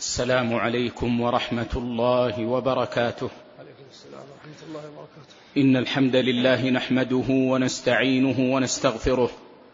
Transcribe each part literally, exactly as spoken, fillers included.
السلام عليكم ورحمة الله وبركاته. عليكم السلام ورحمة الله وبركاته. إن الحمد لله نحمده ونستعينه ونستغفره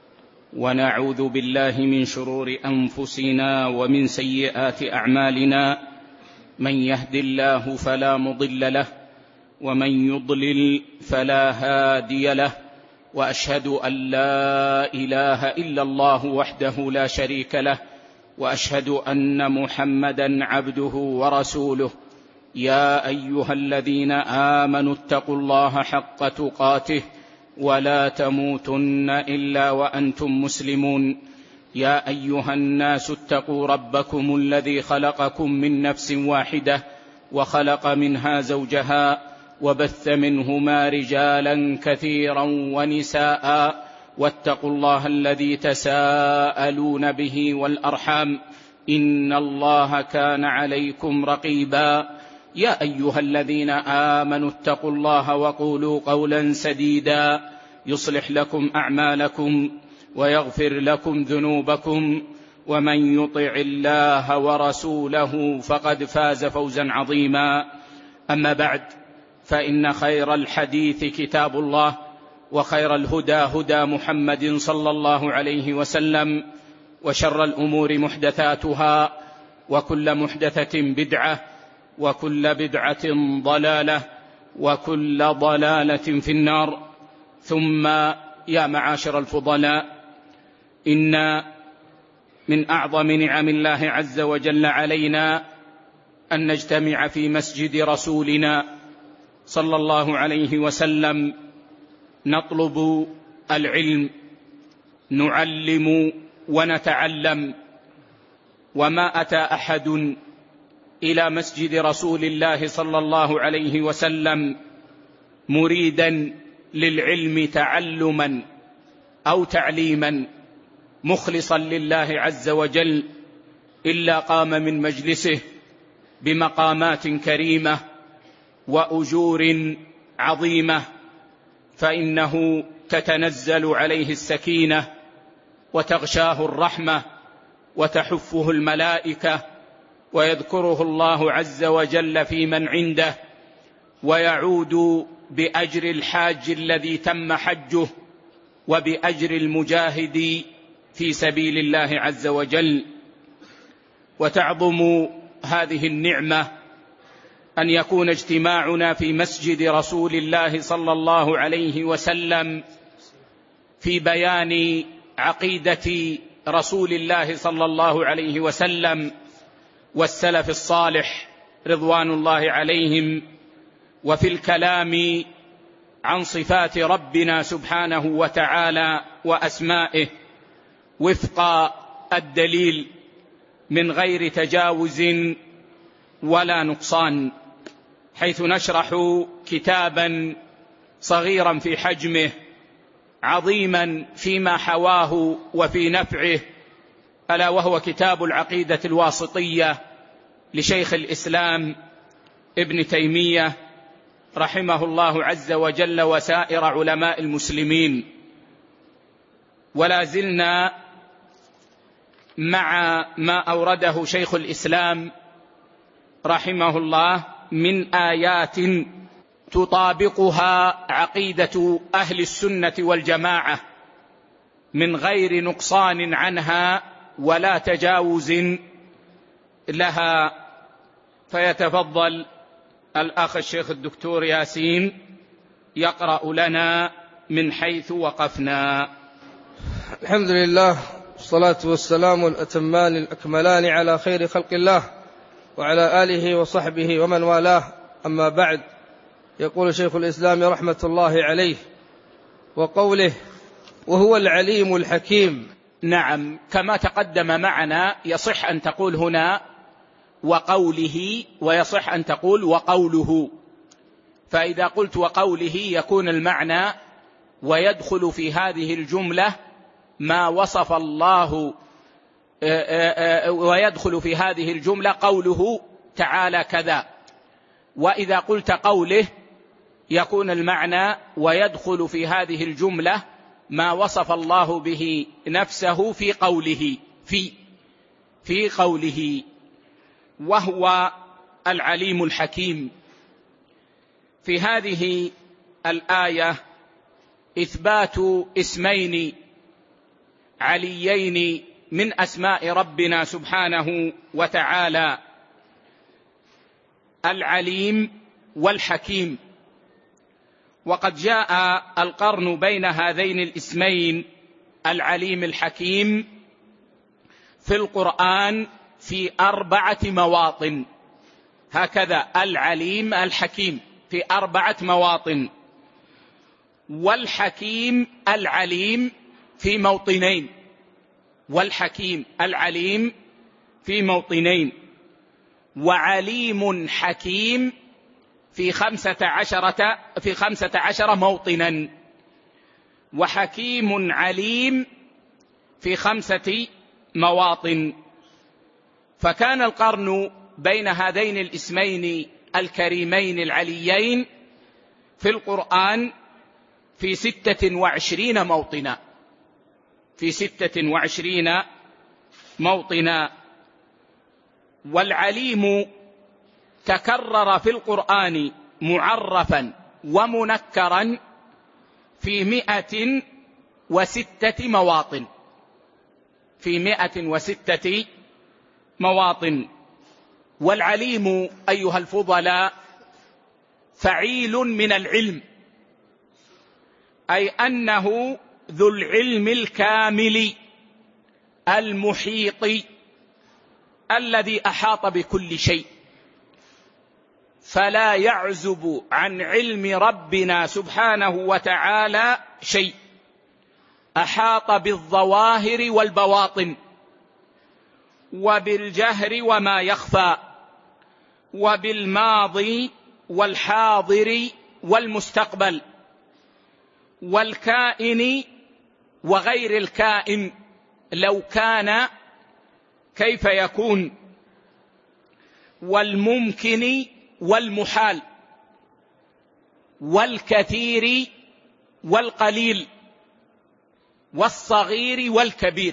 ونعوذ بالله من شرور أنفسنا ومن سيئات أعمالنا. من يهد الله فلا مضل له ومن يضلل فلا هادي له، وأشهد أن لا إله إلا الله وحده لا شريك له، وأشهد أن محمدا عبده ورسوله. يا أيها الذين آمنوا اتقوا الله حق تقاته ولا تموتن إلا وأنتم مسلمون. يا أيها الناس اتقوا ربكم الذي خلقكم من نفس واحدة وخلق منها زوجها وبث منهما رجالا كثيرا ونساء، واتقوا الله الذي تساءلون به والأرحام، إن الله كان عليكم رقيبا. يا أيها الذين آمنوا اتقوا الله وقولوا قولا سديدا يصلح لكم أعمالكم ويغفر لكم ذنوبكم، ومن يطع الله ورسوله فقد فاز فوزا عظيما. أما بعد، فإن خير الحديث كتاب الله، وخير الهدى هدى محمد صلى الله عليه وسلم، وشر الأمور محدثاتها، وكل محدثة بدعة، وكل بدعة ضلالة، وكل ضلالة في النار. ثم يا معاشر الفضلاء، إن من أعظم نعم الله عز وجل علينا أن نجتمع في مسجد رسولنا صلى الله عليه وسلم، نطلب العلم، نعلم ونتعلم. وما أتى أحد إلى مسجد رسول الله صلى الله عليه وسلم مريدا للعلم تعلما أو تعليما مخلصا لله عز وجل إلا قام من مجلسه بمقامات كريمة وأجور عظيمة، فإنه تتنزل عليه السكينة وتغشاه الرحمة وتحفه الملائكة، ويذكره الله عز وجل في من عنده، ويعود بأجر الحاج الذي تم حجه وبأجر المجاهد في سبيل الله عز وجل. وتعظم هذه النعمة أن يكون اجتماعنا في مسجد رسول الله صلى الله عليه وسلم في بيان عقيدة رسول الله صلى الله عليه وسلم والسلف الصالح رضوان الله عليهم، وفي الكلام عن صفات ربنا سبحانه وتعالى وأسمائه وفق الدليل من غير تجاوز ولا نقصان، حيث نشرح كتابا صغيرا في حجمه عظيما فيما حواه وفي نفعه، ألا وهو كتاب العقيدة الواسطية لشيخ الإسلام ابن تيمية رحمه الله عز وجل وسائر علماء المسلمين. ولا زلنا مع ما أورده شيخ الإسلام رحمه الله من آيات تطابقها عقيدة أهل السنة والجماعة من غير نقصان عنها ولا تجاوز لها. فيتفضل الأخ الشيخ الدكتور ياسين يقرأ لنا من حيث وقفنا. الحمد لله، والصلاة والسلام الأتمان الأكملان على خير خلق الله وعلى آله وصحبه ومن والاه. أما بعد، يقول شيخ الإسلام رحمة الله عليه وقوله وهو العليم الحكيم. نعم، كما تقدم معنا يصح أن تقول هنا وقوله، ويصح أن تقول وقوله. فإذا قلت وقوله يكون المعنى ويدخل في هذه الجملة ما وصف الله، ويدخل في هذه الجملة قوله تعالى كذا. وإذا قلت قوله يكون المعنى ويدخل في هذه الجملة ما وصف الله به نفسه في قوله في في قوله. وهو العليم الحكيم. في هذه الآية إثبات اسمين عليين من أسماء ربنا سبحانه وتعالى، العليم والحكيم. وقد جاء القرن بين هذين الاسمين العليم الحكيم في القرآن في أربعة مواطن، هكذا العليم الحكيم في أربعة مواطن، والحكيم العليم في موطنين، والحكيم العليم في موطنين، وعليم حكيم في خمسة عشرة في خمسة عشر موطنا، وحكيم عليم في خمسة مواطن. فكان القرن بين هذين الاسمين الكريمين العليين في القرآن في ستة وعشرين موطنا، في ستة وعشرين موطنا. والعليم تكرر في القرآن معرفا ومنكرا في مئة وستة مواطن، في مئة وستة مواطن. والعليم أيها الفضلاء فعيل من العلم، أي أنه ذو العلم الكامل المحيط الذي أحاط بكل شيء، فلا يعزب عن علم ربنا سبحانه وتعالى شيء. أحاط بالظواهر والبواطن، وبالجهر وما يخفى، وبالماضي والحاضر والمستقبل، والكائن وغير الكائن لو كان كيف يكون، والممكن والمحال، والكثير والقليل، والصغير والكبير.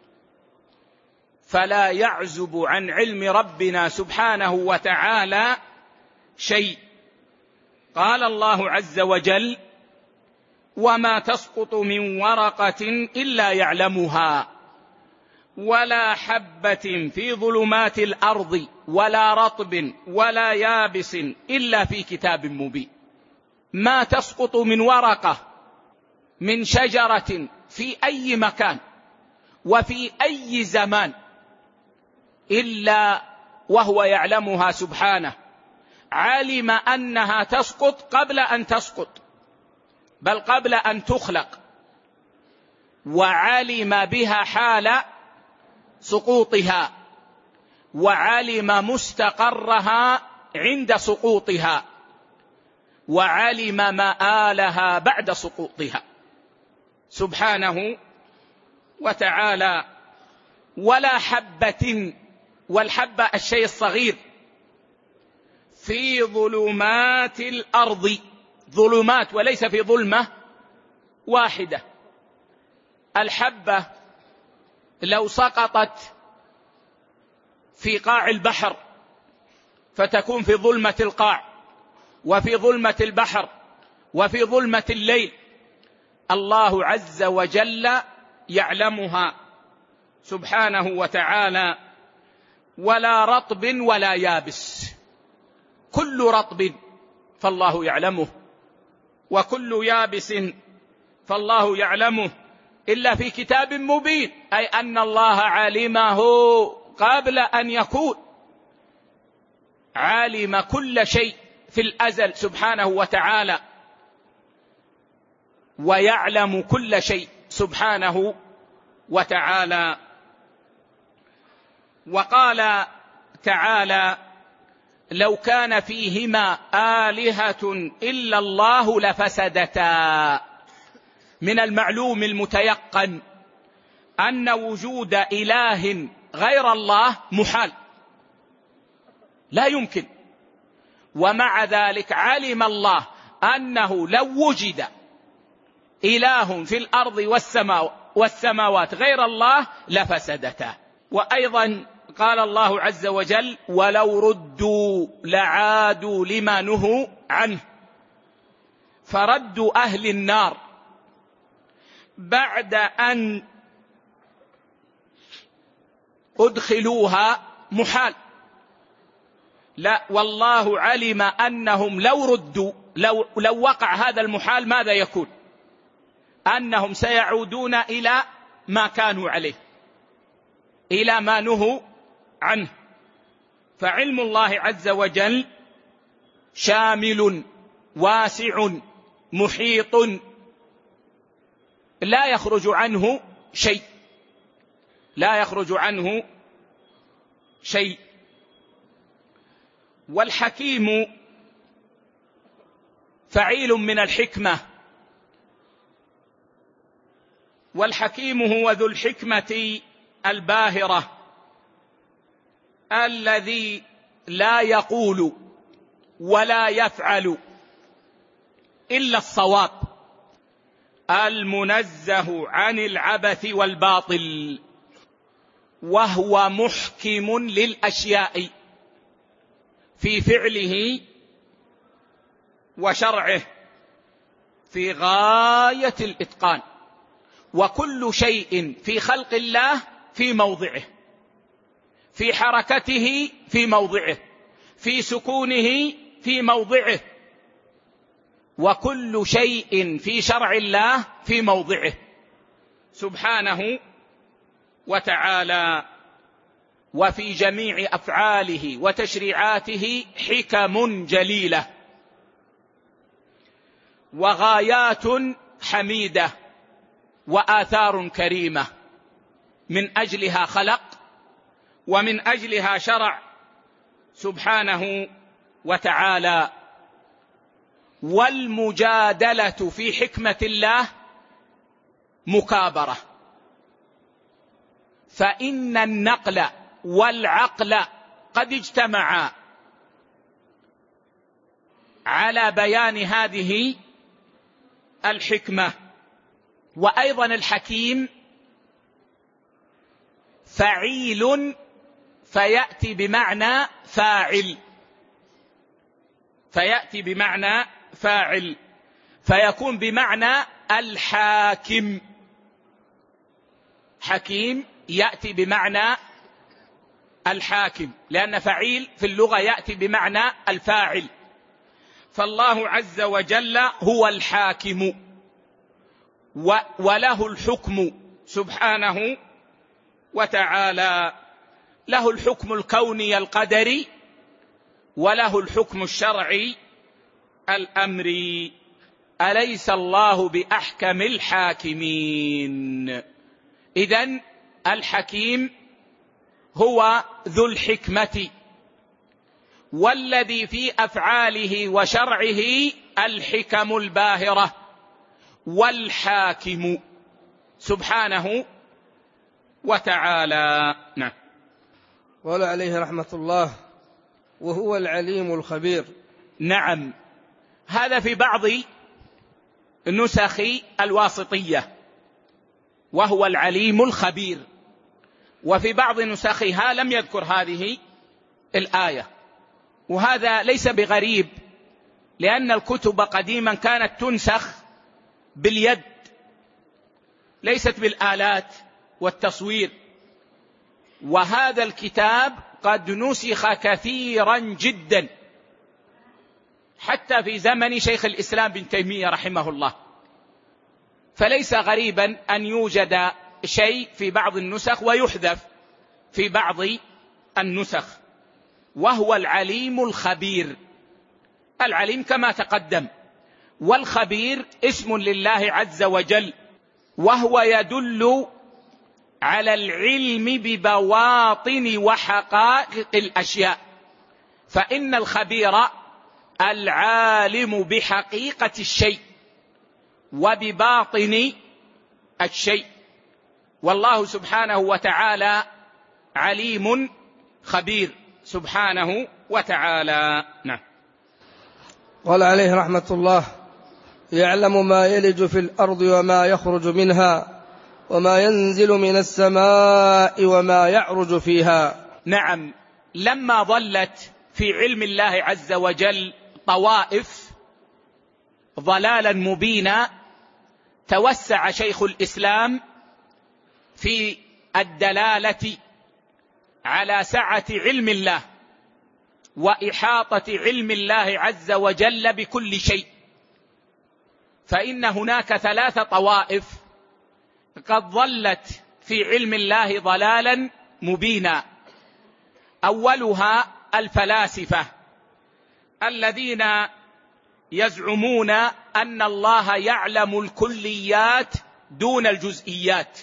فلا يعزب عن علم ربنا سبحانه وتعالى شيء. قال الله عز وجل: وما تسقط من ورقة إلا يعلمها، ولا حبة في ظلمات الأرض ولا رطب ولا يابس إلا في كتاب مبين. ما تسقط من ورقة من شجرة في أي مكان وفي أي زمان إلا وهو يعلمها سبحانه. علم أنها تسقط قبل أن تسقط، بل قبل أن تخلق، وعلم بها حال سقوطها، وعلم مستقرها عند سقوطها، وعلم مآلها بعد سقوطها سبحانه وتعالى. ولا حبة، والحبة الشيء الصغير، في ظلمات الأرض، ظلمات وليس في ظلمة واحدة. الحبة لو سقطت في قاع البحر فتكون في ظلمة القاع، وفي ظلمة البحر، وفي ظلمة الليل، الله عز وجل يعلمها سبحانه وتعالى. ولا رطب ولا يابس، كل رطب فالله يعلمه، وكل يابس فالله يعلمه، إلا في كتاب مبين، أي أن الله علمه قبل أن يكون. علم كل شيء في الأزل سبحانه وتعالى، ويعلم كل شيء سبحانه وتعالى. وقال تعالى: لو كان فيهما آلهة إلا الله لفسدتا. من المعلوم المتيقن أن وجود إله غير الله محال، لا يمكن. ومع ذلك علم الله أنه لو وجد إله في الأرض والسماوات غير الله لفسدتا. وأيضا قال الله عز وجل: ولو ردوا لعادوا لما نهوا عنه. فردوا أهل النار بعد أن أدخلوها محال. لا، والله علم أنهم لو ردوا، لو, لو وقع هذا المحال ماذا يكون؟ أنهم سيعودون إلى ما كانوا عليه، إلى ما نهوا عنه. فعلم الله عز وجل شامل واسع محيط، لا يخرج عنه شيء، لا يخرج عنه شيء. والحكيم فعيل من الحكمة، والحكيم هو ذو الحكمة الباهرة الذي لا يقول ولا يفعل إلا الصواب، المنزه عن العبث والباطل، وهو محكم للأشياء في فعله وشرعه في غاية الإتقان. وكل شيء في خلق الله في موضعه، في حركته في موضعه، في سكونه في موضعه، وكل شيء في شرع الله في موضعه سبحانه وتعالى. وفي جميع أفعاله وتشريعاته حكم جليلة وغايات حميدة وآثار كريمة، من أجلها خلق ومن أجلها شرع سبحانه وتعالى. والمجادلة في حكمة الله مكابرة، فإن النقل والعقل قد اجتمعا على بيان هذه الحكمة. وأيضا الحكيم فعيل، فيأتي بمعنى فاعل، فيأتي بمعنى فاعل، فيكون بمعنى الحاكم. حكيم يأتي بمعنى الحاكم، لأن فعيل في اللغة يأتي بمعنى الفاعل. فالله عز وجل هو الحاكم، وله الحكم سبحانه وتعالى، له الحكم الكوني القدري، وله الحكم الشرعي الأمري. أليس الله بأحكم الحاكمين؟ إذن الحكيم هو ذو الحكمة، والذي في أفعاله وشرعه الحكم الباهرة، والحاكم سبحانه وتعالى. نعم. قال عليه رحمة الله: وهو العليم الخبير. نعم، هذا في بعض النسخ الواسطية وهو العليم الخبير، وفي بعض نسخها لم يذكر هذه الآية. وهذا ليس بغريب، لأن الكتب قديما كانت تنسخ باليد، ليست بالآلات والتصوير. وهذا الكتاب قد نسخ كثيرا جدا حتى في زمن شيخ الإسلام بن تيمية رحمه الله، فليس غريبا أن يوجد شيء في بعض النسخ ويحذف في بعض النسخ. وهو العليم الخبير. العليم كما تقدم، والخبير اسم لله عز وجل، وهو يدل على العلم ببواطن وحقائق الأشياء. فإن الخبير العالم بحقيقة الشيء وبباطن الشيء، والله سبحانه وتعالى عليم خبير سبحانه وتعالى. نعم. قال عليه رحمة الله: يعلم ما يلج في الأرض وما يخرج منها وما ينزل من السماء وما يعرج فيها. نعم، لما ظلت في علم الله عز وجل طوائف ضلالا مبينا، توسع شيخ الإسلام في الدلالة على سعة علم الله وإحاطة علم الله عز وجل بكل شيء. فإن هناك ثلاث طوائف قد ظلت في علم الله ضلالا مبينا. أولها الفلاسفة الذين يزعمون أن الله يعلم الكليات دون الجزئيات،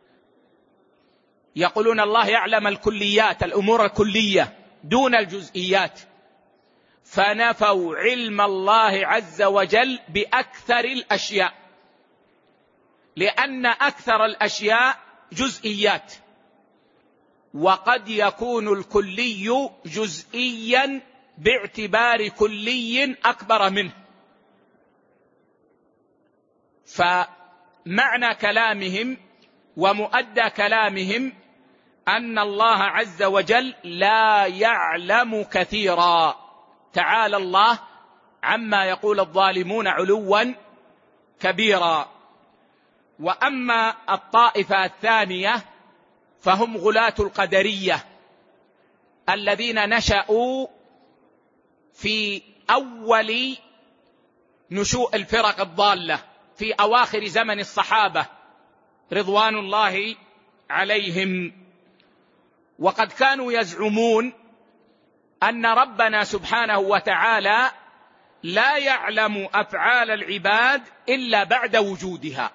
يقولون الله يعلم الكليات، الأمور الكلية دون الجزئيات، فنفوا علم الله عز وجل بأكثر الأشياء، لأن أكثر الأشياء جزئيات، وقد يكون الكلي جزئيا باعتبار كلي أكبر منه. فمعنى كلامهم ومؤدى كلامهم أن الله عز وجل لا يعلم كثيرا، تعالى الله عما يقول الظالمون علوا كبيرا. وأما الطائفة الثانية فهم غلاة القدرية الذين نشأوا في أول نشوء الفرق الضالة في أواخر زمن الصحابة رضوان الله عليهم، وقد كانوا يزعمون أن ربنا سبحانه وتعالى لا يعلم أفعال العباد إلا بعد وجودها.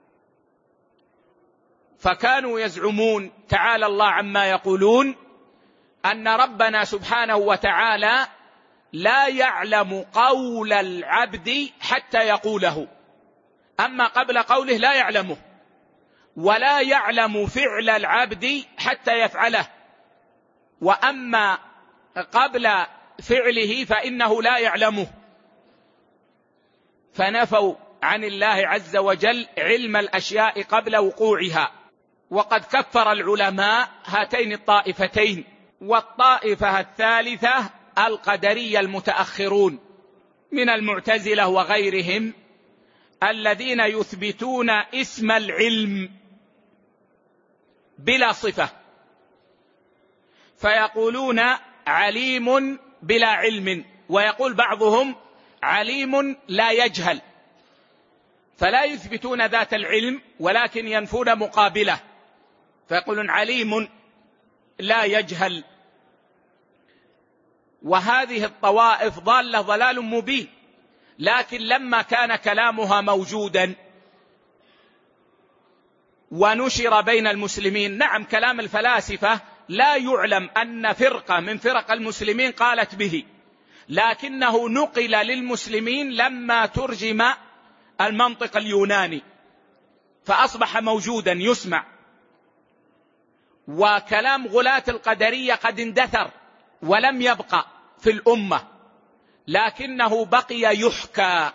فكانوا يزعمون تعالى الله عما يقولون أن ربنا سبحانه وتعالى لا يعلم قول العبد حتى يقوله، أما قبل قوله لا يعلمه، ولا يعلم فعل العبد حتى يفعله، وأما قبل فعله فإنه لا يعلمه. فنفوا عن الله عز وجل علم الأشياء قبل وقوعها. وقد كفر العلماء هاتين الطائفتين. والطائفة الثالثة القدرية المتأخرون من المعتزلة وغيرهم الذين يثبتون اسم العلم بلا صفة، فيقولون عليم بلا علم، ويقول بعضهم عليم لا يجهل، فلا يثبتون ذات العلم ولكن ينفون مقابله، فيقولون عليم لا يجهل. وهذه الطوائف ضالة ضلال مبين، لكن لما كان كلامها موجودا ونشر بين المسلمين، نعم كلام الفلاسفة لا يعلم أن فرقة من فرق المسلمين قالت به، لكنه نقل للمسلمين لما ترجم المنطق اليوناني فأصبح موجودا يسمع. وكلام غلاة القدرية قد اندثر ولم يبقى في الأمة، لكنه بقي يحكى.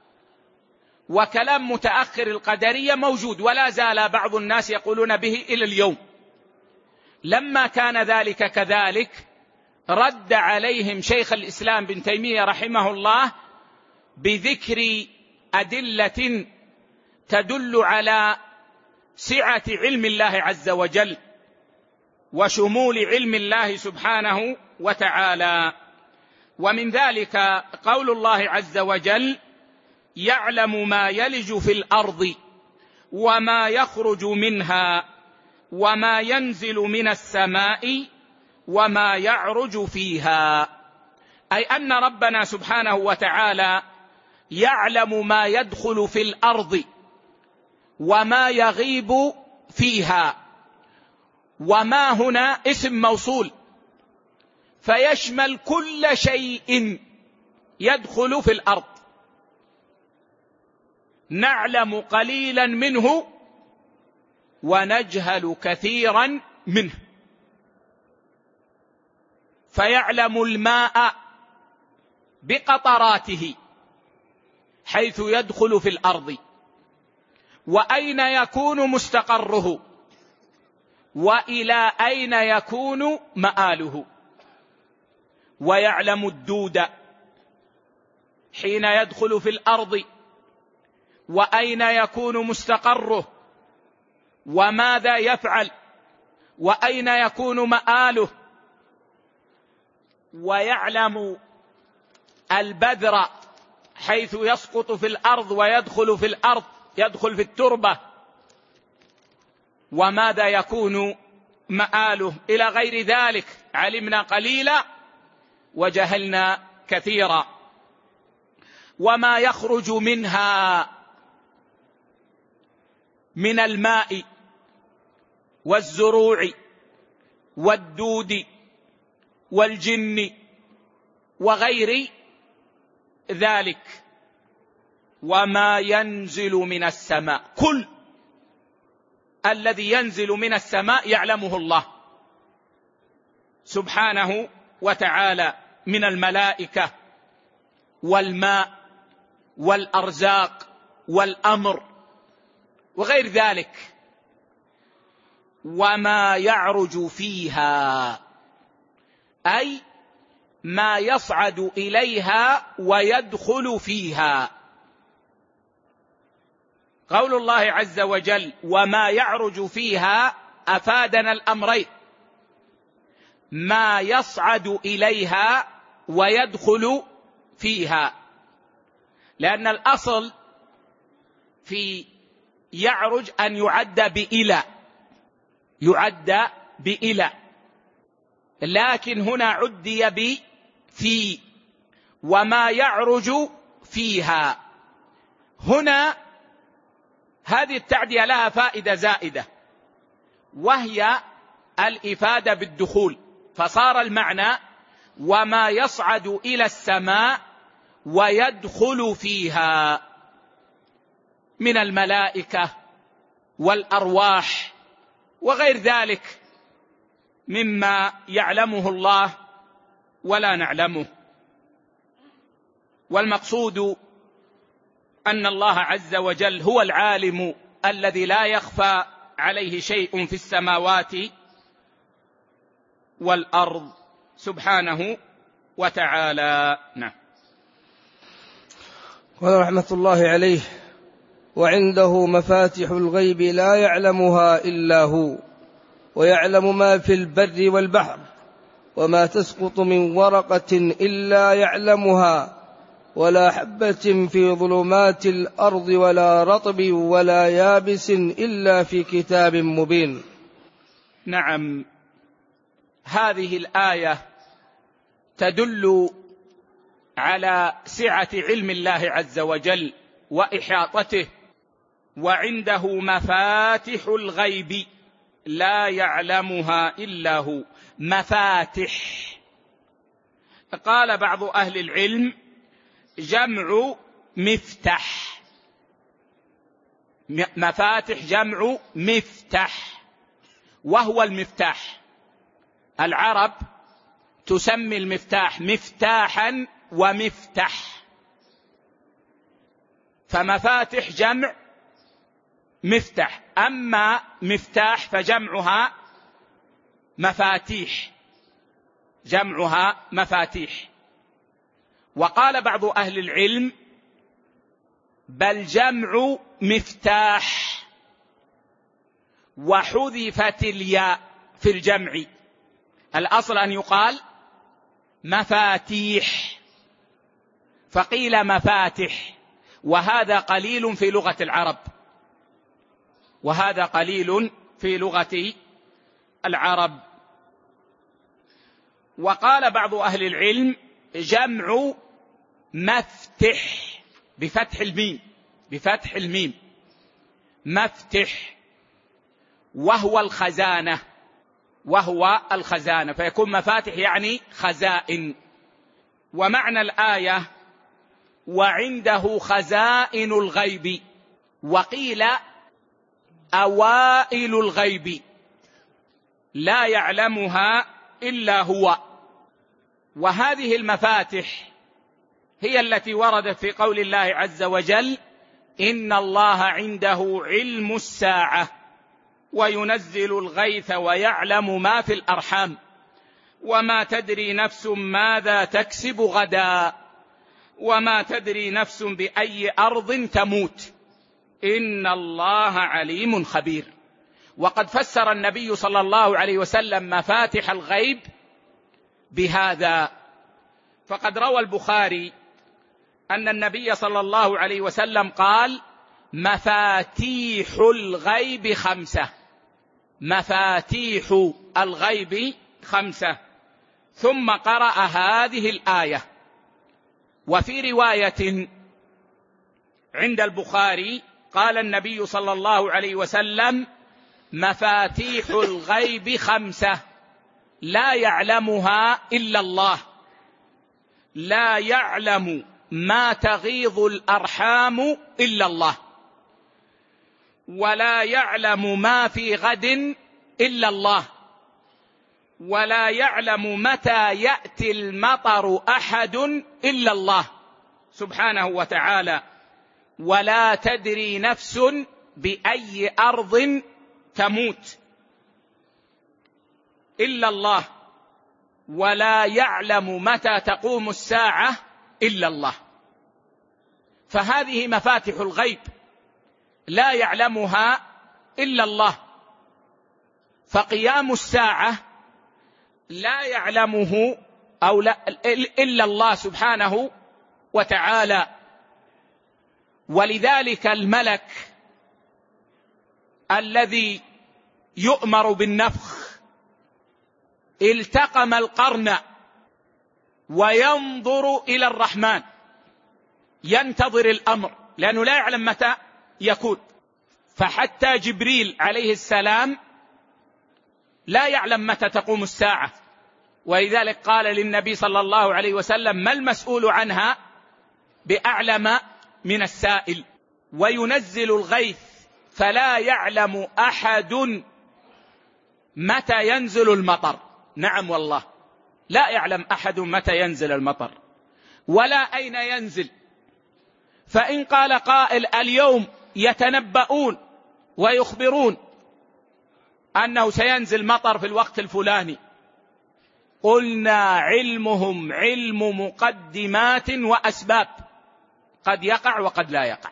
وكلام متأخر القدرية موجود ولا زال بعض الناس يقولون به إلى اليوم. لما كان ذلك كذلك رد عليهم شيخ الإسلام بن تيمية رحمه الله بذكر أدلة تدل على سعة علم الله عز وجل وشمول علم الله سبحانه وتعالى. ومن ذلك قول الله عز وجل يعلم ما يلج في الأرض وما يخرج منها وما ينزل من السماء وما يعرج فيها، أي أن ربنا سبحانه وتعالى يعلم ما يدخل في الأرض وما يغيب فيها. وما هنا اسم موصول فيشمل كل شيء يدخل في الأرض، نعلم قليلا منه ونجهل كثيرا منه. فيعلم الماء بقطراته حيث يدخل في الأرض وأين يكون مستقره وإلى أين يكون مآله، ويعلم الدود حين يدخل في الأرض وأين يكون مستقره وماذا يفعل وأين يكون مآله، ويعلم البذر حيث يسقط في الأرض ويدخل في الأرض، يدخل في التربة، وماذا يكون مآله، إلى غير ذلك. علمنا قليلا وجهلنا كثيرا. وما يخرج منها من الماء والزروع والدود والجن وغير ذلك، وما ينزل من السماء، كل الذي ينزل من السماء يعلمه الله سبحانه وتعالى من الملائكة والماء والأرزاق والأمر وغير ذلك. وما يعرج فيها أي ما يصعد إليها ويدخل فيها. قول الله عز وجل وما يعرج فيها أفادنا الأمرين: ما يصعد إليها ويدخل فيها، لأن الأصل في يعرج أن يعد بإلى، يعد بإلى، لكن هنا عدي بفي. وما يعرج فيها هنا، هذه التعدية لها فائدة زائدة، وهي الإفادة بالدخول، فصار المعنى وما يصعد إلى السماء ويدخل فيها من الملائكة والأرواح وغير ذلك مما يعلمه الله ولا نعلمه. والمقصود أن الله عز وجل هو العالم الذي لا يخفى عليه شيء في السماوات والأرض سبحانه وتعالى. نعم. قال رحمة الله عليه: وعنده مفاتح الغيب لا يعلمها إلا هو، ويعلم ما في البر والبحر، وما تسقط من ورقة إلا يعلمها، ولا حبة في ظلمات الأرض ولا رطب ولا يابس إلا في كتاب مبين. نعم، هذه الآية تدل على سعة علم الله عز وجل وإحاطته. وعنده مفاتح الغيب لا يعلمها إلا هو. مفاتح، قال بعض أهل العلم جمع مفتح، مفاتح جمع مفتح، وهو المفتاح. العرب تسمي المفتاح مفتاحا ومفتح، فمفاتح جمع مفتح، أما مفتاح فجمعها مفاتيح، جمعها مفاتيح. وقال بعض أهل العلم بل جمع مفتاح، وحذفت الياء في الجمع، الأصل أن يقال مفاتيح فقيل مفاتح، وهذا قليل في لغة العرب، وهذا قليل في لغة العرب. وقال بعض أهل العلم جمع مفتح بفتح الميم، بفتح الميم مفتح، وهو الخزانة، وهو الخزانة، فيكون مفاتح يعني خزائن. ومعنى الآية وعنده خزائن الغيب، وقيل أوائل الغيب لا يعلمها إلا هو. وهذه المفاتح هي التي وردت في قول الله عز وجل إن الله عنده علم الساعة وينزل الغيث ويعلم ما في الأرحام وما تدري نفس ماذا تكسب غدا وما تدري نفس بأي أرض تموت إن الله عليم خبير. وقد فسر النبي صلى الله عليه وسلم مفاتح الغيب بهذا، فقد روى البخاري أن النبي صلى الله عليه وسلم قال: مفاتيح الغيب خمسة، مفاتيح الغيب خمسة، ثم قرأ هذه الآية. وفي رواية عند البخاري قال النبي صلى الله عليه وسلم: مفاتيح الغيب خمسة لا يعلمها إلا الله، لا يعلم ما تغيض الأرحام إلا الله، ولا يعلم ما في غد إلا الله، ولا يعلم متى يأتي المطر أحد إلا الله سبحانه وتعالى، ولا تدري نفس بأي أرض تموت إلا الله، ولا يعلم متى تقوم الساعة إلا الله. فهذه مفاتح الغيب لا يعلمها إلا الله، فقيام الساعة لا يعلمه أو لا إلا الله سبحانه وتعالى. ولذلك الملك الذي يؤمر بالنفخ التقم القرن وينظر إلى الرحمن، ينتظر الأمر لأنه لا يعلم متى يكون. فحتى جبريل عليه السلام لا يعلم متى تقوم الساعة، ولذلك قال للنبي صلى الله عليه وسلم: ما المسؤول عنها بأعلم من السائل. وينزل الغيث فلا يعلم أحد متى ينزل المطر. نعم والله، لا يعلم أحد متى ينزل المطر ولا أين ينزل. فإن قال قائل: اليوم يتنبؤون ويخبرون أنه سينزل مطر في الوقت الفلاني، قلنا: علمهم علم مقدمات وأسباب، قد يقع وقد لا يقع.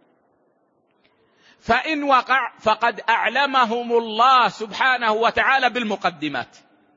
فإن وقع فقد أعلمهم الله سبحانه وتعالى بالمقدمات،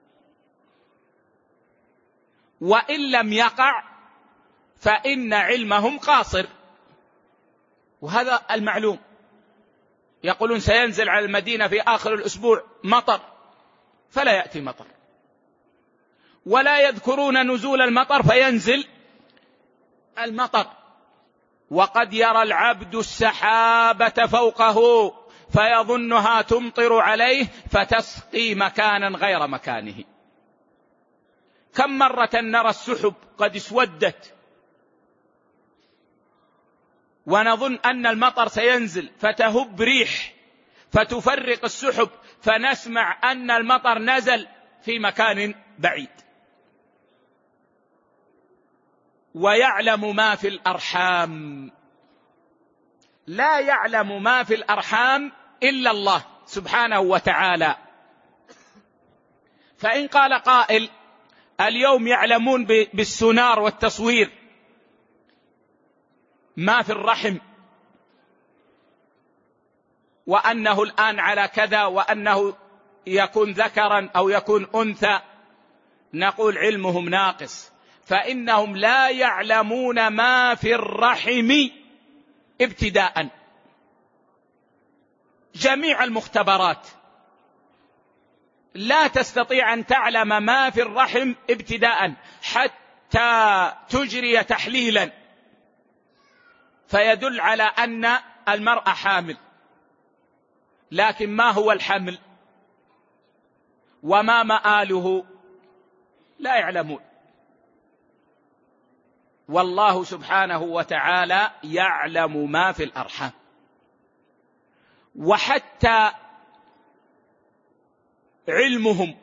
وإن لم يقع فإن علمهم قاصر، وهذا المعلوم. يقولون سينزل على المدينة في آخر الأسبوع مطر، فلا يأتي مطر، ولا يذكرون نزول المطر فينزل المطر. وقد يرى العبد السحابة فوقه فيظنها تمطر عليه فتسقي مكانا غير مكانه. كم مرة نرى السحب قد اسودت ونظن أن المطر سينزل فتهب ريح فتفرق السحب فنسمع أن المطر نزل في مكان بعيد. ويعلم ما في الأرحام، لا يعلم ما في الأرحام إلا الله سبحانه وتعالى. فإن قال قائل: اليوم يعلمون بالسونار والتصوير ما في الرحم، وأنه الآن على كذا، وأنه يكون ذكرا أو يكون أنثى، نقول علمهم ناقص، فإنهم لا يعلمون ما في الرحم ابتداء. جميع المختبرات لا تستطيع أن تعلم ما في الرحم ابتداء حتى تجري تحليلا فيدل على أن المرأة حامل، لكن ما هو الحمل وما مآله لا يعلمون. والله سبحانه وتعالى يعلم ما في الأرحام. وحتى علمهم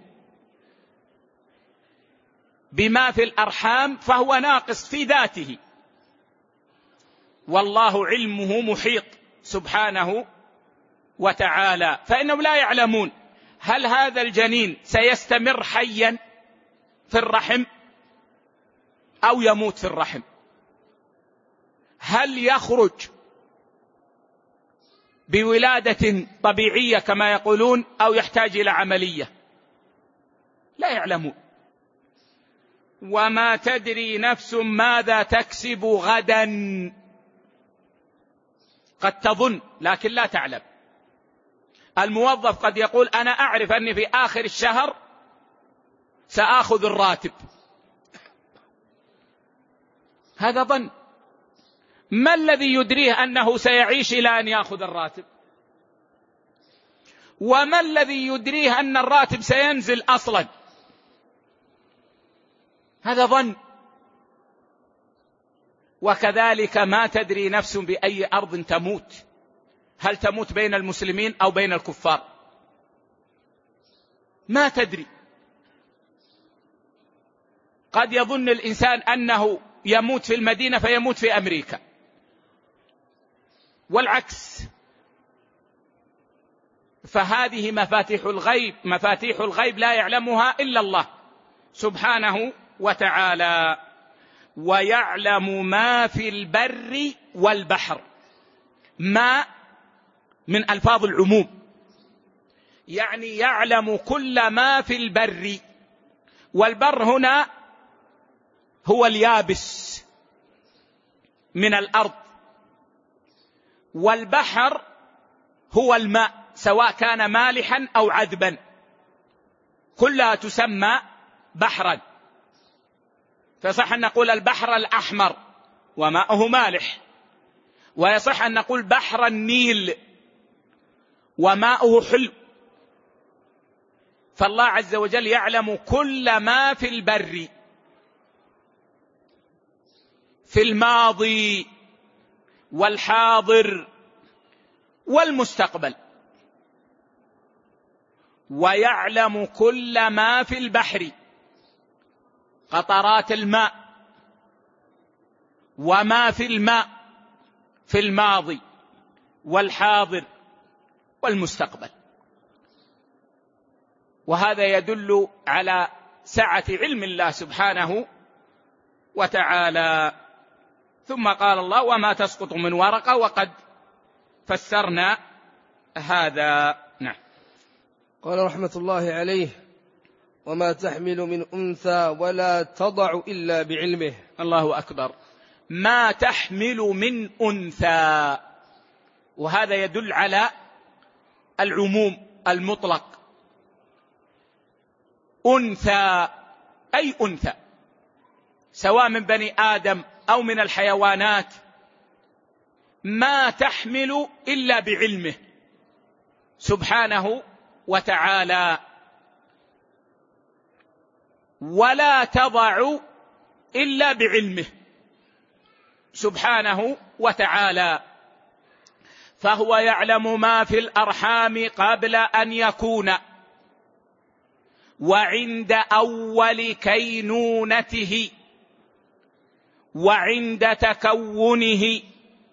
بما في الأرحام فهو ناقص في ذاته، والله علمه محيط سبحانه وتعالى، فإنهم لا يعلمون هل هذا الجنين سيستمر حيا في الرحم أو يموت في الرحم، هل يخرج بولادة طبيعية كما يقولون أو يحتاج إلى عملية، لا يعلمون. وما تدري نفس ماذا تكسب غدا، قد تظن لكن لا تعلم. الموظف قد يقول أنا أعرف أني في آخر الشهر سآخذ الراتب، هذا ظن. ما الذي يدريه أنه سيعيش إلى أن يأخذ الراتب؟ وما الذي يدريه أن الراتب سينزل أصلا؟ هذا ظن. وكذلك ما تدري نفس بأي أرض تموت، هل تموت بين المسلمين أو بين الكفار؟ ما تدري. قد يظن الإنسان أنه يموت في المدينة فيموت في أمريكا، والعكس. فهذه مفاتيح الغيب، مفاتيح الغيب لا يعلمها إلا الله سبحانه وتعالى. ويعلم ما في البر والبحر، ما من ألفاظ العموم، يعني يعلم كل ما في البر، والبر هنا هو اليابس من الأرض، والبحر هو الماء سواء كان مالحا أو عذبا، كلها تسمى بحرا. فصح أن نقول البحر الأحمر وماءه مالح، ويصح أن نقول بحر النيل وماءه حلو. فالله عز وجل يعلم كل ما في البر، في الماضي والحاضر والمستقبل. ويعلم كل ما في البحر، قطرات الماء وما في الماء في الماضي والحاضر والمستقبل. وهذا يدل على سعة علم الله سبحانه وتعالى. ثم قال الله وما تسقط من ورقة، وقد فسرنا هذا. نعم. قال رحمة الله عليه وما تحمل من أنثى ولا تضع إلا بعلمه. الله أكبر. ما تحمل من أنثى، وهذا يدل على العموم المطلق. أنثى أي أنثى، سواء من بني آدم أو من الحيوانات، ما تحمل إلا بعلمه سبحانه وتعالى. ولا تضع إلا بعلمه سبحانه وتعالى. فهو يعلم ما في الأرحام قبل أن يكون، وعند أول كينونته، وعند تكونه،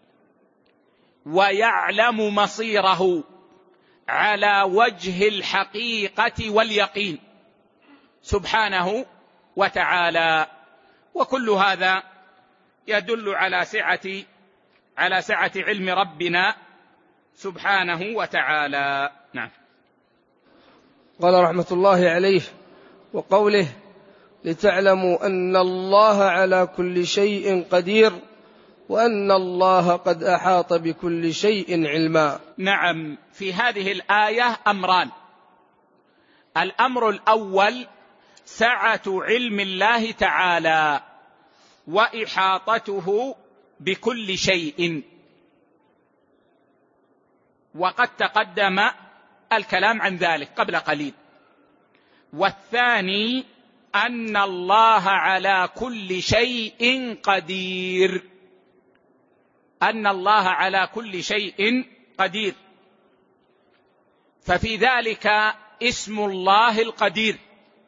ويعلم مصيره على وجه الحقيقة واليقين سبحانه وتعالى. وكل هذا يدل على سعة على سعة علم ربنا سبحانه وتعالى. نعم. قال رحمة الله عليه وقوله لتعلموا أن الله على كل شيء قدير وأن الله قد أحاط بكل شيء علما. نعم. في هذه الآية أمران. الأمر الأول سعة علم الله تعالى وإحاطته بكل شيء، وقد تقدم الكلام عن ذلك قبل قليل. والثاني أن الله على كل شيء قدير، أن الله على كل شيء قدير. ففي ذلك اسم الله القدير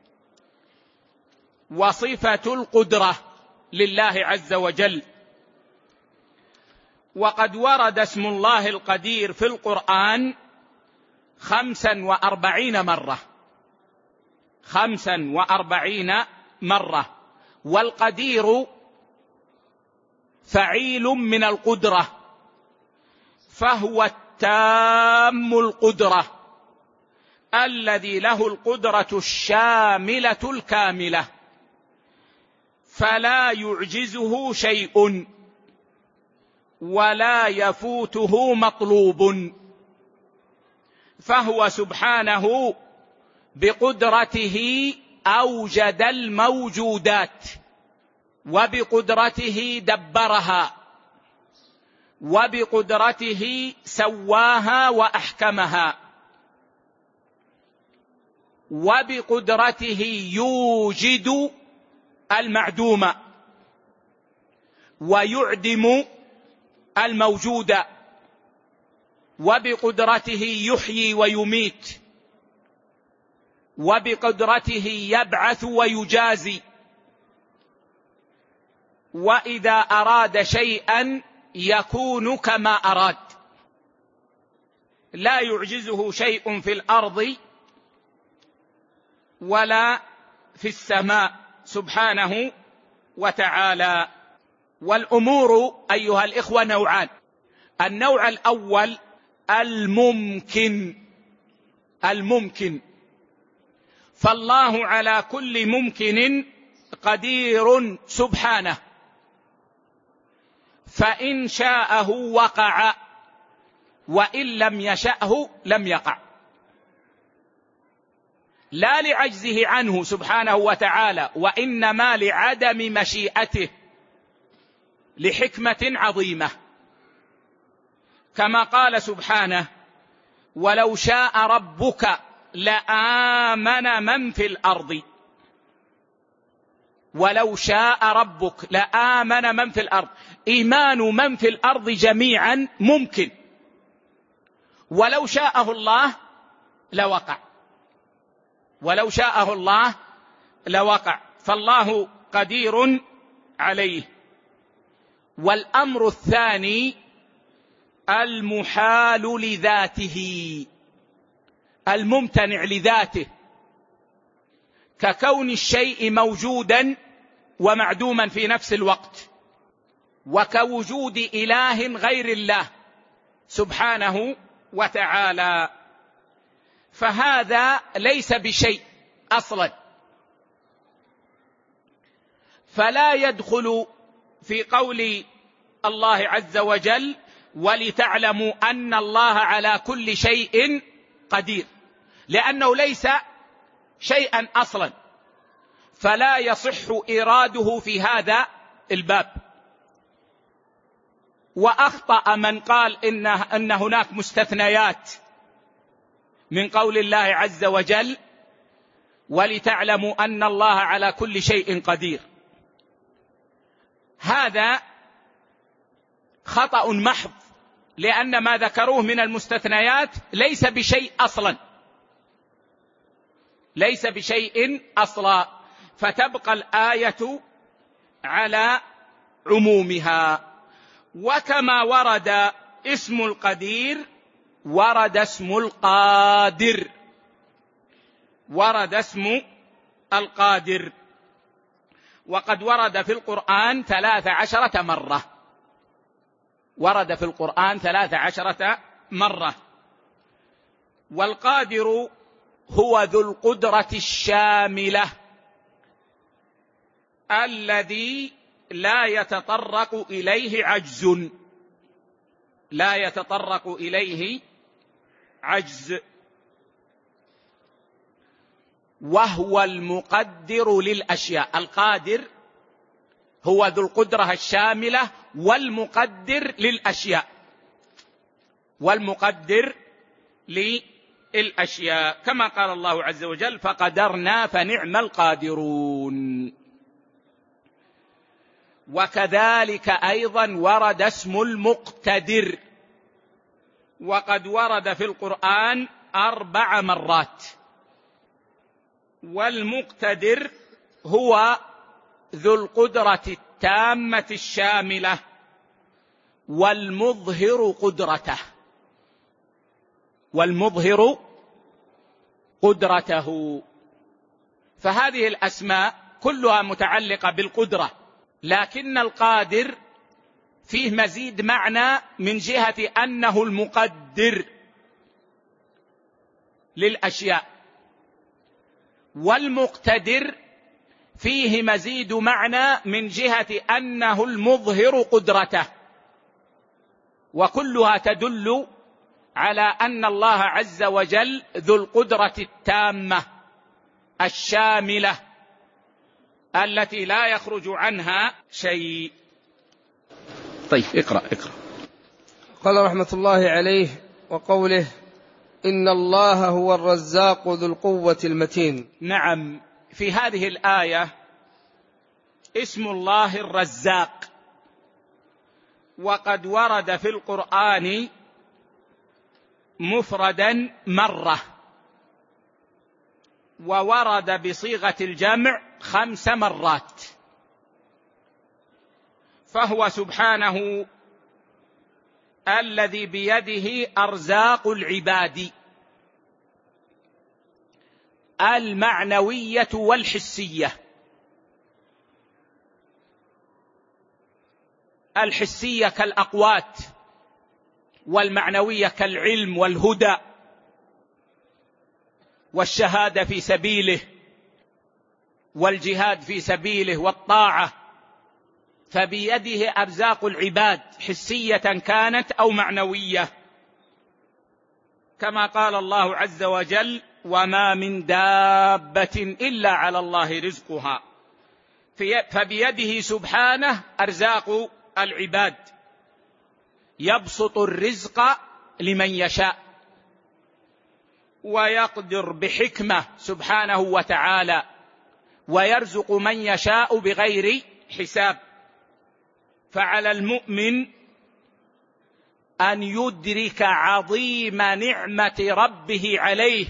وصفة القدرة لله عز وجل. وقد ورد اسم الله القدير في القرآن خمسا وأربعين مرة، خمسا وأربعين مرة. والقدير فعيل من القدرة، فهو التام القدرة الذي له القدرة الشاملة الكاملة، فلا يعجزه شيء ولا يفوته مطلوب، فهو سبحانه بقدرته أوجد الموجودات، وبقدرته دبرها، وبقدرته سواها وأحكمها، وبقدرته يوجد المعدوم ويعدم الموجود، وبقدرته يحيي ويميت، وبقدرته يبعث ويجازي. وإذا أراد شيئا يكون كما أراد، لا يعجزه شيء في الأرض ولا في السماء سبحانه وتعالى. والأمور أيها الإخوة نوعان: النوع الأول الممكن، الممكن، فالله على كل ممكن قدير سبحانه، فإن شاءه وقع، وإن لم يشأه لم يقع، لا لعجزه عنه سبحانه وتعالى، وإنما لعدم مشيئته لحكمة عظيمة، كما قال سبحانه: ولو شاء ربك لآمن من في الأرض، ولو شاء ربك لآمن من في الأرض. إيمان من في الأرض جميعا ممكن، ولو شاءه الله لوقع، ولو شاءه الله لوقع، فالله قدير عليه. والأمر الثاني المحال لذاته، الممتنع لذاته، ككون الشيء موجودا ومعدوما في نفس الوقت، وكوجود إله غير الله سبحانه وتعالى، فهذا ليس بشيء أصلا، فلا يدخل في قول الله عز وجل: ولتعلموا أن الله على كل شيء قدير، لأنه ليس شيئا أصلا، فلا يصح إراده في هذا الباب. وأخطأ من قال إن, إن هناك مستثنيات من قول الله عز وجل: ولتعلموا أن الله على كل شيء قدير. هذا خطأ محض، لأن ما ذكروه من المستثنيات ليس بشيء أصلا، ليس بشيء أصلا، فتبقى الآية على عمومها. وكما ورد اسم القدير ورد اسم القادر، ورد اسم القادر، وقد ورد في القرآن ثلاث عشرة مرة، ورد في القرآن ثلاث عشرة مرة. والقادر هو ذو القدرة الشاملة الذي لا يتطرق إليه عجز، لا يتطرق إليه عجز. وهو المقدر للأشياء، القادر هو ذو القدرة الشاملة والمقدر للأشياء، والمقدر للأشياء، كما قال الله عز وجل: فقدرنا فنعم القادرون. وكذلك أيضا ورد اسم المقتدر، وقد ورد في القرآن أربع مرات. والمقتدر هو ذو القدرة التامة الشاملة والمظهر قدرته، والمظهر قدرته. فهذه الأسماء كلها متعلقة بالقدرة، لكن القادر فيه مزيد معنى من جهة أنه المقدر للأشياء، والمقتدر فيه مزيد معنى من جهة أنه المظهر قدرته، وكلها تدل على أن الله عز وجل ذو القدرة التامة الشاملة التي لا يخرج عنها شيء. طيب اقرأ اقرأ. قال رحمة الله عليه: وقوله إن الله هو الرزاق ذو القوة المتين. نعم، في هذه الآية اسم الله الرزاق، وقد ورد في القرآن مفردا مرة، وورد بصيغة الجمع خمس مرات، فهو سبحانه الذي بيده أرزاق العباد المعنوية والحسية. الحسية كالأقوات، والمعنوية كالعلم والهدى والشهادة في سبيله والجهاد في سبيله والطاعة، فبيده أرزاق العباد حسية كانت أو معنوية، كما قال الله عز وجل: وما من دابة إلا على الله رزقها. فبيده سبحانه أرزاق العباد، يبسط الرزق لمن يشاء ويقدر بحكمة سبحانه وتعالى، ويرزق من يشاء بغير حساب. فعلى المؤمن أن يدرك عظيم نعمة ربه عليه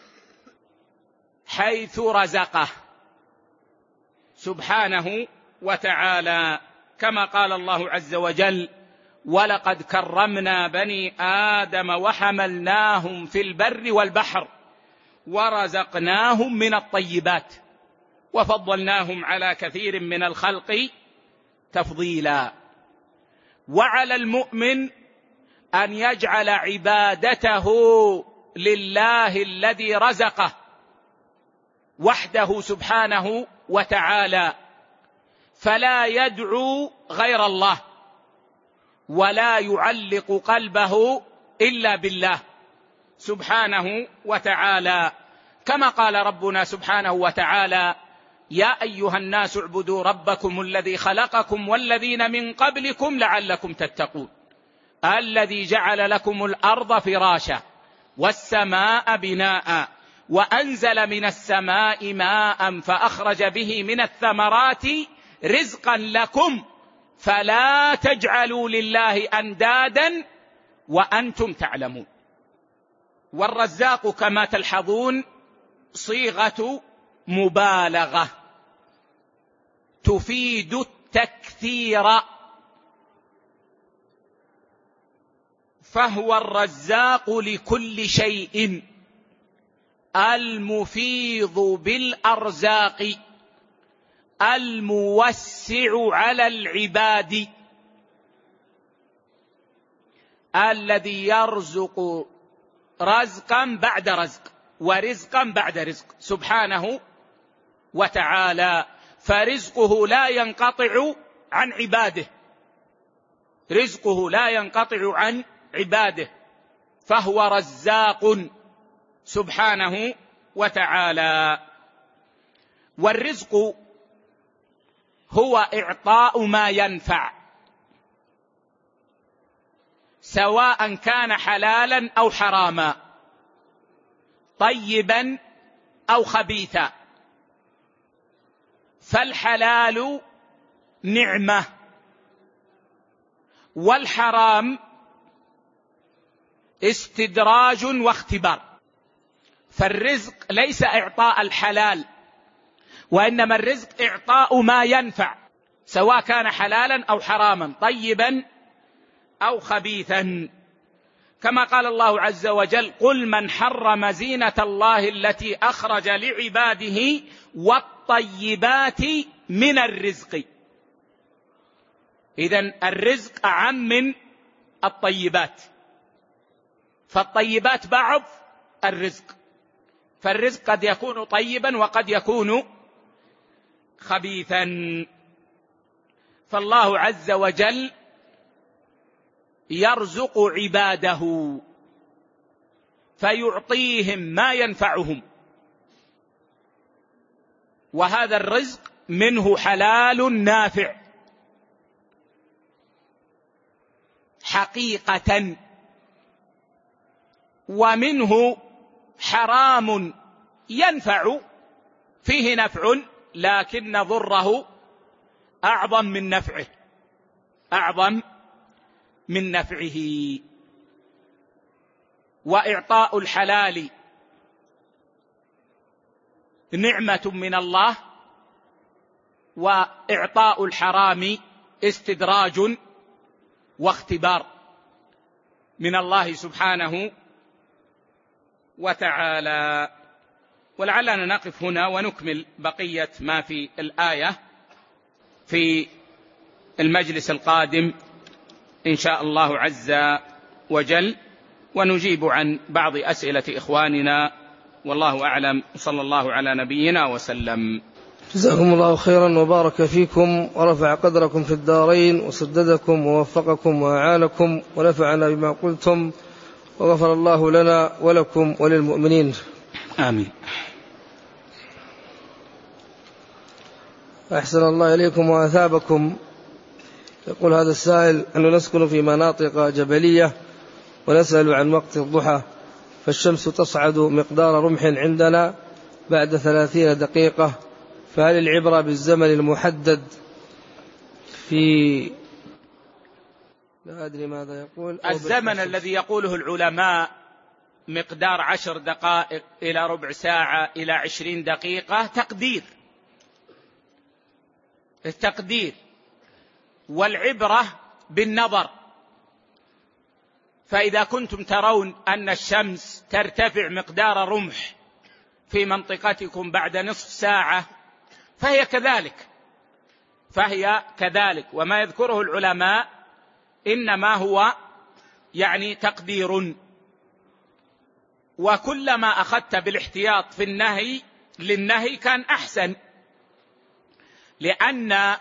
حيث رزقه سبحانه وتعالى، كما قال الله عز وجل: ولقد كرمنا بني آدم وحملناهم في البر والبحر ورزقناهم من الطيبات وفضلناهم على كثير من الخلق تفضيلا. وعلى المؤمن أن يجعل عبادته لله الذي رزقه وحده سبحانه وتعالى، فلا يدعو غير الله ولا يعلق قلبه إلا بالله سبحانه وتعالى، كما قال ربنا سبحانه وتعالى: يا أيها الناس اعبدوا ربكم الذي خلقكم والذين من قبلكم لعلكم تتقون الذي جعل لكم الأرض فراشا والسماء بناء وأنزل من السماء ماء فأخرج به من الثمرات رزقا لكم فلا تجعلوا لله أندادا وأنتم تعلمون. والرزاق كما تلحظون صيغة مبالغة تفيد التكثير، فهو الرزاق لكل شيء المفيض بالأرزاق الموسع على العباد الذي يرزق رزقا بعد رزق ورزقا بعد رزق سبحانه وتعالى، فرزقه لا ينقطع عن عباده، رزقه لا ينقطع عن عباده، فهو رزاق سبحانه وتعالى. والرزق هو إعطاء ما ينفع، سواء كان حلالا أو حراما، طيبا أو خبيثا. فالحلال نعمة، والحرام استدراج واختبار. فالرزق ليس إعطاء الحلال، وإنما الرزق إعطاء ما ينفع، سواء كان حلالا أو حراما، طيبا أو خبيثا. كما قال الله عز وجل: قل من حرم زينة الله التي أخرج لعباده والطيبات من الرزق. إذن الرزق أعم من الطيبات، فالطيبات بعض الرزق، فالرزق قد يكون طيبا وقد يكون خبيثا. فالله عز وجل يرزق عباده فيعطيهم ما ينفعهم، وهذا الرزق منه حلال نافع حقيقة، ومنه حرام ينفع، فيه نفع لكن ضره أعظم من نفعه، أعظم من نفعه. وإعطاء الحلال نعمة من الله، وإعطاء الحرام استدراج واختبار من الله سبحانه وتعالى. ولعلنا نقف هنا ونكمل بقية ما في الآية في المجلس القادم إن شاء الله عز وجل، ونجيب عن بعض أسئلة إخواننا، والله أعلم. صلى الله على نبينا وسلم. جزاكم الله خيرا وبارك فيكم ورفع قدركم في الدارين وسددكم ووفقكم وأعانكم ونفعنا بما قلتم، وغفر الله لنا ولكم وللمؤمنين، آمين. أحسن الله إليكم وأثابكم. يقول هذا السائل: أنه نسكن في مناطق جبلية ونسأل عن وقت الضحى، فالشمس تصعد مقدار رمح عندنا بعد ثلاثين دقيقة، فهل العبرة بالزمن المحدد في لا أدري ماذا يقول؟ الزمن الذي يقوله العلماء مقدار عشر دقائق إلى ربع ساعة إلى عشرين دقيقة تقدير، التقدير، والعبرة بالنظر. فإذا كنتم ترون أن الشمس ترتفع مقدار رمح في منطقتكم بعد نصف ساعة فهي كذلك، فهي كذلك. وما يذكره العلماء إنما هو يعني تقدير، وكلما أخذت بالاحتياط في النهي للنهي كان أحسن، لأن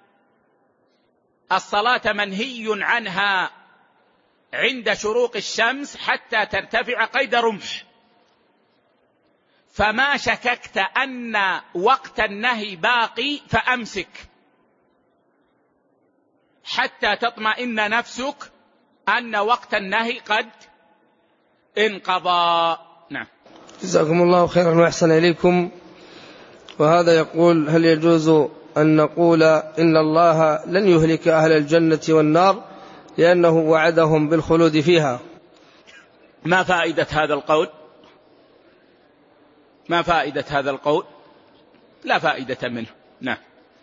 الصلاة منهي عنها عند شروق الشمس حتى ترتفع قيد رمح، فما شككت أن وقت النهي باقي فأمسك حتى تطمئن نفسك أن وقت النهي قد انقضى. نعم. جزاكم الله خيرا وأحسن إليكم. وهذا يقول: هل يجوز أن نقول إن الله لن يهلك أهل الجنة والنار لأنه وعدهم بالخلود فيها؟ ما فائدة هذا القول؟ ما فائدة هذا القول؟ لا فائدة منه. نعم.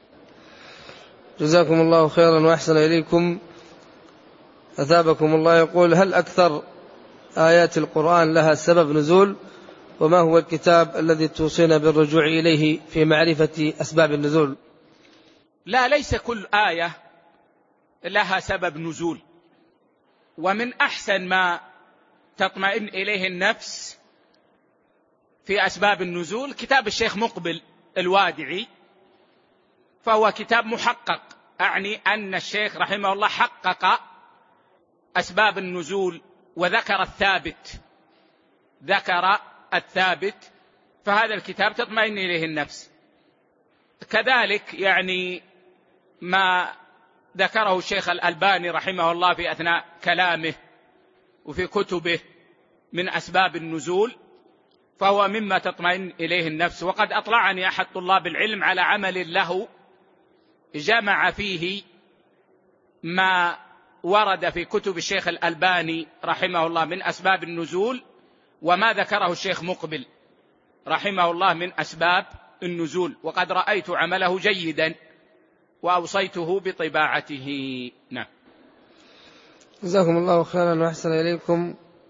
جزاكم الله خيرا وأحسن إليكم. أثابكم الله. يقول: هل أكثر آيات القرآن لها سبب نزول؟ وما هو الكتاب الذي توصينا بالرجوع إليه في معرفة أسباب النزول؟ لا، ليس كل آية لها سبب نزول، ومن أحسن ما تطمئن إليه النفس في أسباب النزول كتاب الشيخ مقبل الوادعي، فهو كتاب محقق، أعني أن الشيخ رحمه الله حقق أسباب النزول وذكر الثابت، ذكر الثابت، فهذا الكتاب تطمئن إليه النفس. كذلك يعني ما ذكره الشيخ الألباني رحمه الله في أثناء كلامه وفي كتبه من أسباب النزول، فهو مما تطمئن إليه النفس. وقد أطلعني أحد طلاب العلم على عمل له جمع فيه ما ورد في كتب الشيخ الألباني رحمه الله من أسباب النزول، وما ذكره الشيخ مقبل رحمه الله من أسباب النزول، وقد رأيت عمله جيدا وأوصيته بطباعته. نعم. جزاكم الله خيرا وأحسن إليكم.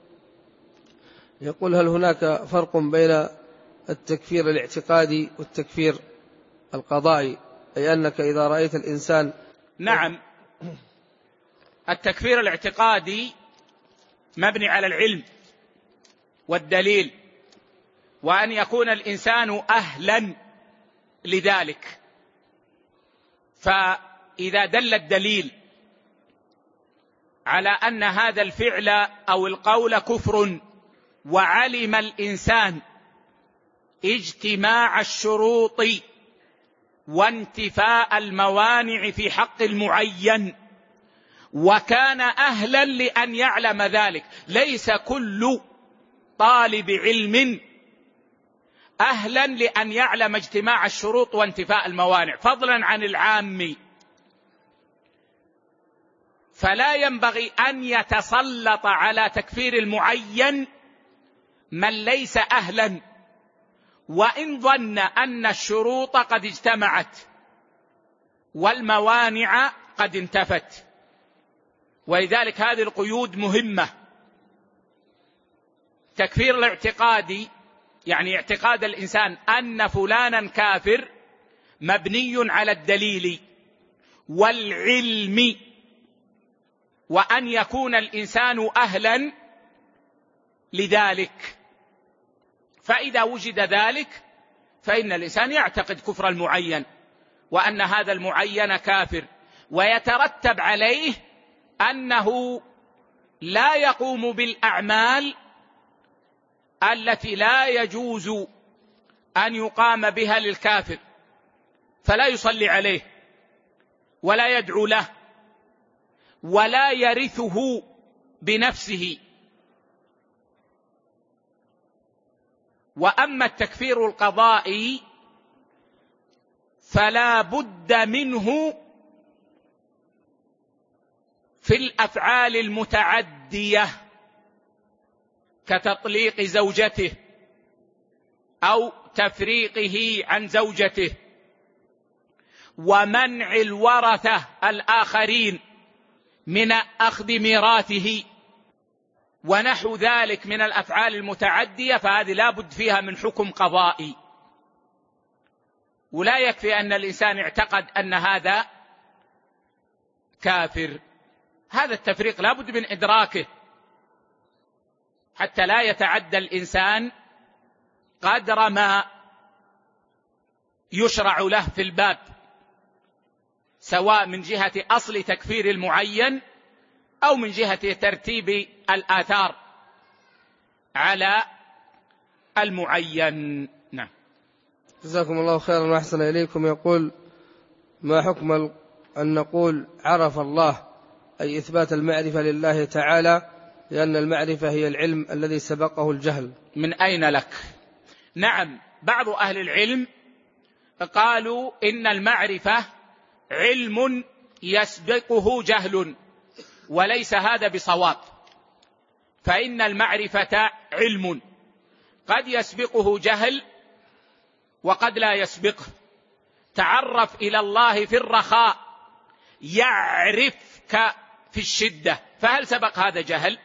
يقول هل هناك فرق بين التكفير الاعتقادي والتكفير القضائي، أي أنك إذا رأيت الإنسان؟ نعم، التكفير الاعتقادي مبني على العلم والدليل، وأن يكون الإنسان أهلا لذلك. فإذا دل الدليل على أن هذا الفعل أو القول كفر، وعلم الإنسان اجتماع الشروط وانتفاء الموانع في حق المعين، وكان أهلا لأن يعلم ذلك. ليس كل طالب علم أهلا لأن يعلم اجتماع الشروط وانتفاء الموانع، فضلا عن العام. فلا ينبغي أن يتسلط على تكفير المعين من ليس أهلا، وإن ظن أن الشروط قد اجتمعت والموانع قد انتفت. ولذلك هذه القيود مهمة. تكفير الاعتقادي يعني اعتقاد الإنسان أن فلانا كافر مبني على الدليل والعلم، وأن يكون الإنسان أهلا لذلك. فإذا وجد ذلك فإن الإنسان يعتقد كفر المعين وأن هذا المعين كافر، ويترتب عليه أنه لا يقوم بالأعمال التي لا يجوز أن يقام بها للكافر، فلا يصلي عليه ولا يدعو له ولا يرثه بنفسه. وأما التكفير القضائي فلا بد منه في الأفعال المتعدية كتطليق زوجته أو تفريقه عن زوجته ومنع الورثة الآخرين من أخذ ميراثه ونحو ذلك من الأفعال المتعدية، فهذه لا بد فيها من حكم قضائي. ولا يكفي أن الإنسان اعتقد أن هذا كافر، هذا التفريق لا بد من إدراكه حتى لا يتعدى الإنسان قدر ما يشرع له في الباب، سواء من جهة أصل تكفير المعين أو من جهة ترتيب الآثار على المعين. نعم. جزاكم الله خيرا وأحسن إليكم. يقول ما حكم أن نقول عرف الله، أي إثبات المعرفة لله تعالى، لأن المعرفة هي العلم الذي سبقه الجهل؟ من أين لك؟ نعم، بعض أهل العلم قالوا إن المعرفة علم يسبقه جهل، وليس هذا بصواب. فإن المعرفة علم قد يسبقه جهل وقد لا يسبقه. تعرف إلى الله في الرخاء يعرفك في الشدة، فهل سبق هذا جهل؟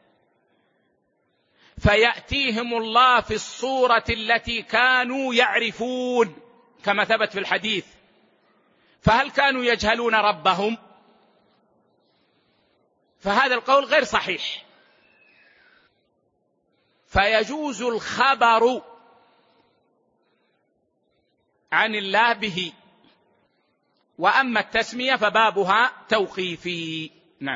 فيأتيهم الله في الصورة التي كانوا يعرفون كما ثبت في الحديث، فهل كانوا يجهلون ربهم؟ فهذا القول غير صحيح. فيجوز الخبر عن الله به، وأما التسمية فبابها توقيفي. نعم.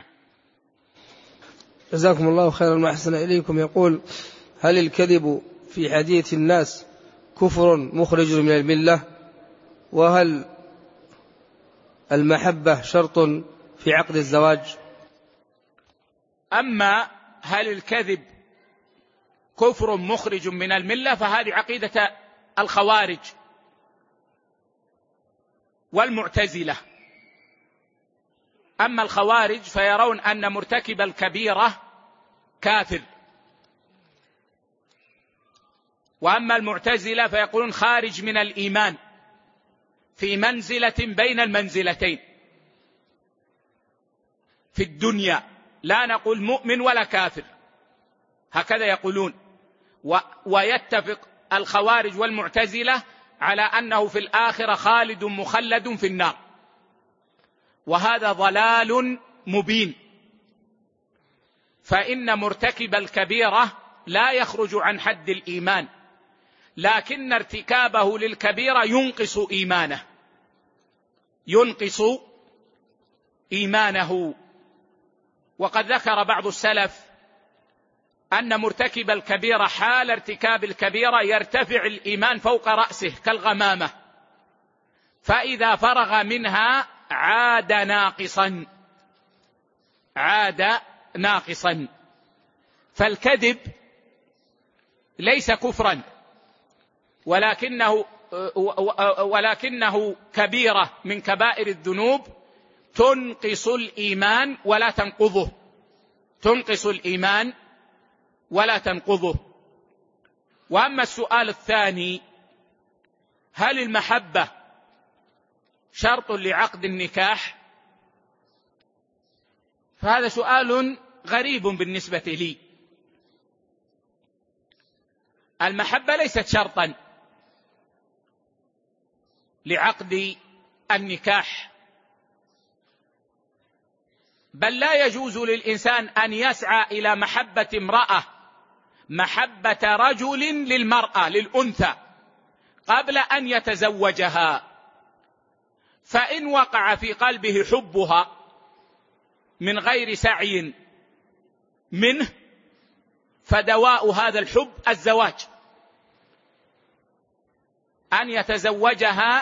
جزاكم الله خيرا وأحسن إليكم. يقول هل الكذب في حديث الناس كفر مخرج من الملة؟ وهل المحبة شرط في عقد الزواج؟ أما هل الكذب كفر مخرج من الملة فهذه عقيدة الخوارج والمعتزلة. أما الخوارج فيرون أن مرتكب الكبيرة كافر، وأما المعتزلة فيقولون خارج من الإيمان في منزلة بين المنزلتين في الدنيا، لا نقول مؤمن ولا كافر، هكذا يقولون. ويتفق الخوارج والمعتزلة على أنه في الآخرة خالد مخلد في النار، وهذا ضلال مبين. فإن مرتكب الكبيرة لا يخرج عن حد الإيمان، لكن ارتكابه للكبيرة ينقص إيمانه ينقص إيمانه. وقد ذكر بعض السلف أن مرتكب الكبيرة حال ارتكاب الكبيرة يرتفع الإيمان فوق رأسه كالغمامة، فإذا فرغ منها عاد ناقصا عاد ناقصا. فالكذب ليس كفرا، ولكنه ولكنه كبيرة من كبائر الذنوب تنقص الإيمان ولا تنقضه تنقص الإيمان ولا تنقضه. وأما السؤال الثاني، هل المحبة شرط لعقد النكاح؟ فهذا سؤال غريب بالنسبة لي. المحبة ليست شرطا لعقد النكاح، بل لا يجوز للإنسان أن يسعى إلى محبة امرأة محبة رجل للمرأة للأنثى قبل أن يتزوجها، فإن وقع في قلبه حبها من غير سعي منه فدواء هذا الحب الزواج، أن يتزوجها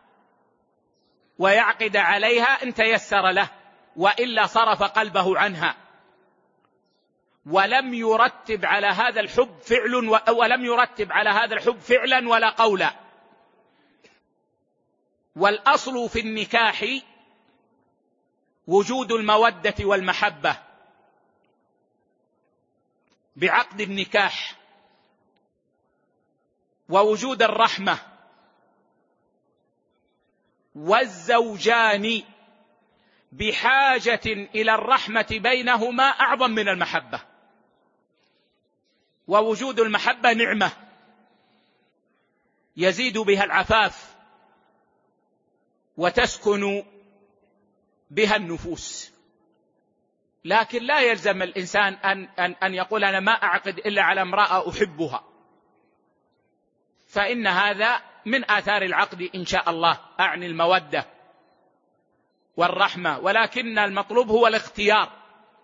ويعقد عليها إن تيسر له، وإلا صرف قلبه عنها ولم يرتب على هذا الحب فعل ولم يرتب على هذا الحب فعلا ولا قولا. والأصل في النكاح وجود المودة والمحبة بعقد النكاح، ووجود الرحمة، والزوجان بحاجة إلى الرحمة بينهما أعظم من المحبة. ووجود المحبة نعمة يزيد بها العفاف وتسكن بها النفوس، لكن لا يلزم الإنسان أن, أن, أن يقول أنا ما أعقد إلا على امرأة أحبها، فإن هذا من آثار العقد إن شاء الله، أعني المودة والرحمة، ولكن المطلوب هو الاختيار،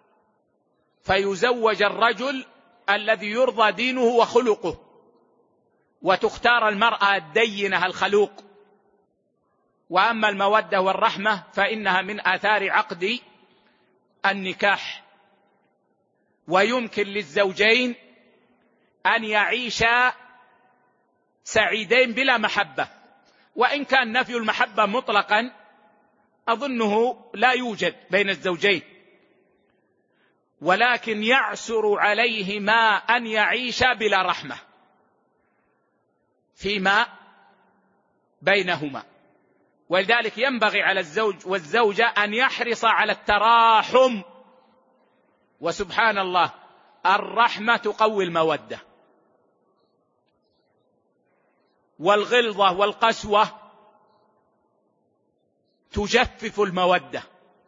فيزوج الرجل الذي يرضى دينه وخلقه، وتختار المرأة الدينة الخلوق. وأما المودة والرحمة فإنها من آثار عقد النكاح، ويمكن للزوجين أن يعيشا سعيدين بلا محبة، وإن كان نفي المحبة مطلقا أظنه لا يوجد بين الزوجين، ولكن يعسر عليهما أن يعيشا بلا رحمة فيما بينهما. ولذلك ينبغي على الزوج والزوجة أن يحرص على التراحم، وسبحان الله الرحمة تقوي المودة، والغلظة والقسوة تجفف المودة.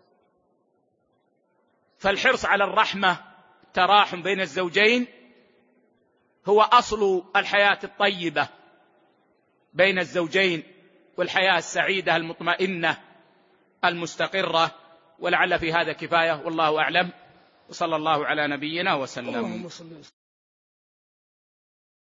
فالحرص على الرحمة التراحم بين الزوجين هو أصل الحياة الطيبة بين الزوجين، والحياة السعيدة المطمئنة المستقرة. ولعل في هذا كفاية، والله أعلم، وصلى الله على نبينا وسلم.